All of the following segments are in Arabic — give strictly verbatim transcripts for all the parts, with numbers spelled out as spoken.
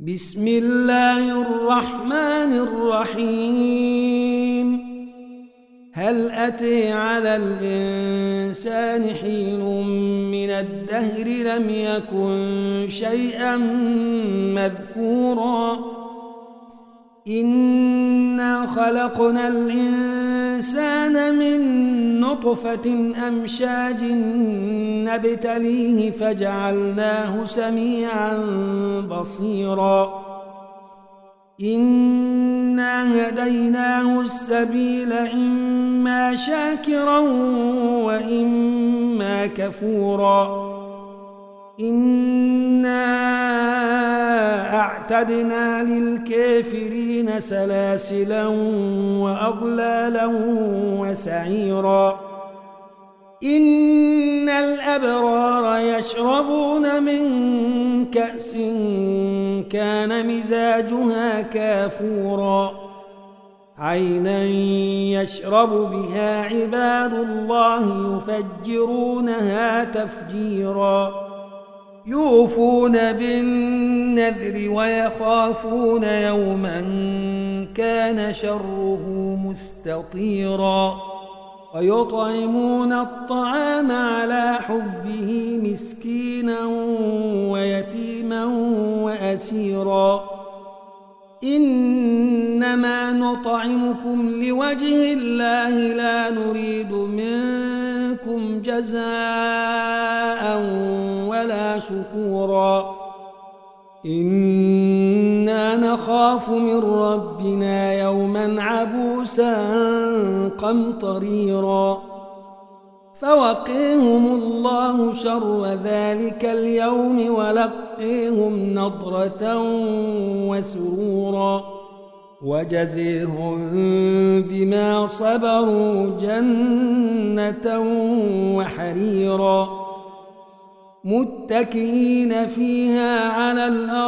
بسم الله الرحمن الرحيم هل أتى على الإنسان حين من الدهر لم يكن شيئا مذكورا إنا خلقنا الإنسان من نطفة أمشاج نبتليه فجعلناه سميعا بصيرا إنا هديناه السبيل إما شاكرا وإما كفورا إنا أعتدنا للكافرين سلاسلا وأغلالا وسعيرا إن الأبرار يشربون من كأس كان مزاجها كافورا عينا يشرب بها عباد الله يفجرونها تفجيرا يوفون بالنذر ويخافون يوما كان شره مستطيرا ويطعمون الطعام على حبه مسكينا ويتيما وأسيرا إنما نطعمكم لوجه الله لا نريد منكم جزاء ولا شكورا إنا نخاف من ربنا يوما عبوسا قمطريرا فوقيهم الله شر ذلك اليوم ولقيهم نضرة وسرورا وجزيهم بما صبروا جنة وحريرا متكئين فيها على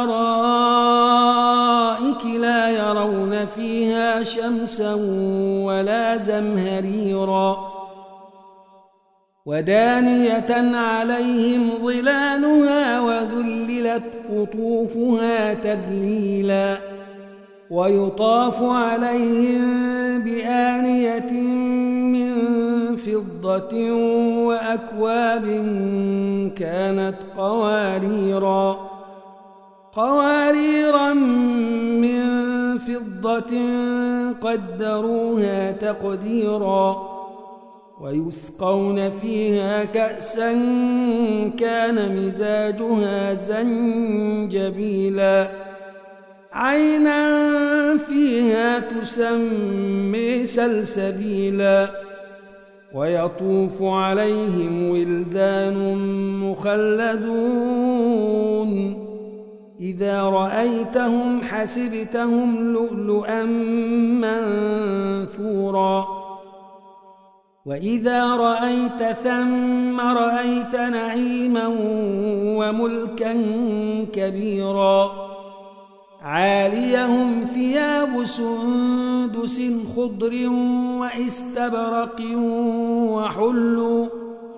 الأرائك لا يرون فيها شمسا ولا زمهريرا ودانية عليهم ظلالها وذللت قطوفها تذليلا ويطاف عليهم بآنية من فضة وأكواب كانت قواريرا قواريرا من فضة قدروها تقديرا ويسقون فيها كأسا كان مزاجها زنجبيلا عينا فيها تسمي سلسبيلا ويطوف عليهم ولدان مخلدون إذا رأيتهم حسبتهم لؤلؤا منثورا وإذا رأيت ثم رأيت نعيما وملكا كبيرا عاليهم ثياب سندس خضر واستبرق وحلوا,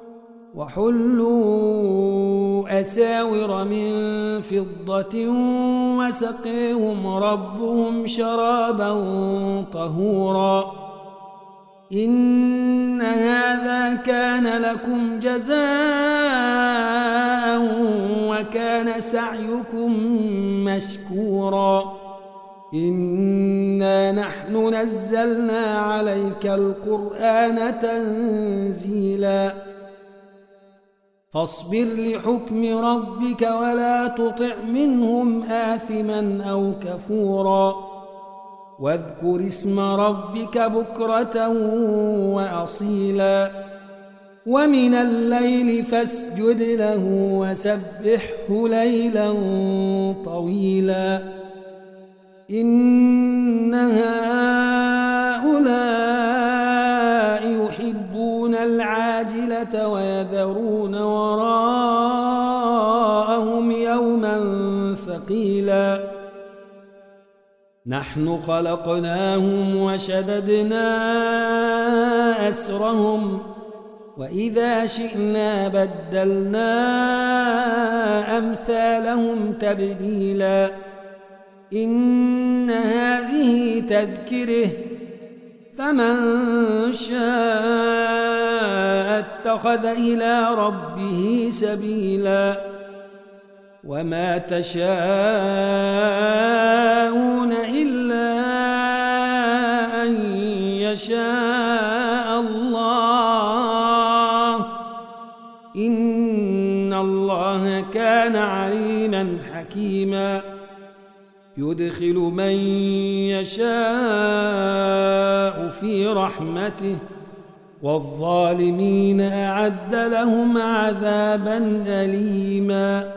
وحلوا أساور من فضة وسقيهم ربهم شرابا طهورا إن هذا كان لكم جزاء وكان سعيكم مشكورا إنا نحن نزلنا عليك القرآن تنزيلا فاصبر لحكم ربك ولا تطع منهم آثما أو كفورا واذكر اسم ربك بكرة وأصيلا ومن الليل فاسجد له وسبحه ليلا طويلا إن هؤلاء يحبون العاجلة ويذرون وراءهم يوما ثقيلا نحن خلقناهم وشددنا أسرهم وإذا شئنا بدلنا أمثالهم تبديلا إن هذه تذكره فمن شاء اتخذ إلى ربه سبيلا وما تشاءون إلا أن يشاء الله إن الله كان عليما حكيما يدخل من يشاء في رحمته والظالمين أعد لهم عذابا أليما